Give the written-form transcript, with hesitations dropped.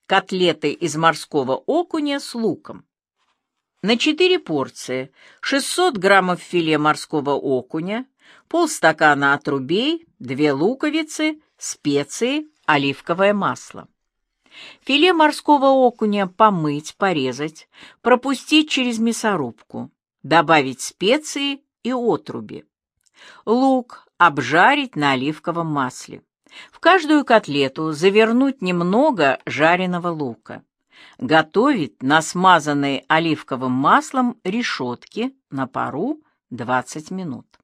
Котлеты из морского окуня с луком. На 4 порции 600 граммов филе морского окуня, полстакана отрубей, 2 луковицы, специи, оливковое масло. Филе морского окуня помыть, порезать, пропустить через мясорубку, добавить специи и отруби. Лук обжарить на оливковом масле. В каждую котлету завернуть немного жареного лука. Готовить на смазанной оливковым маслом решетке на пару 20 минут.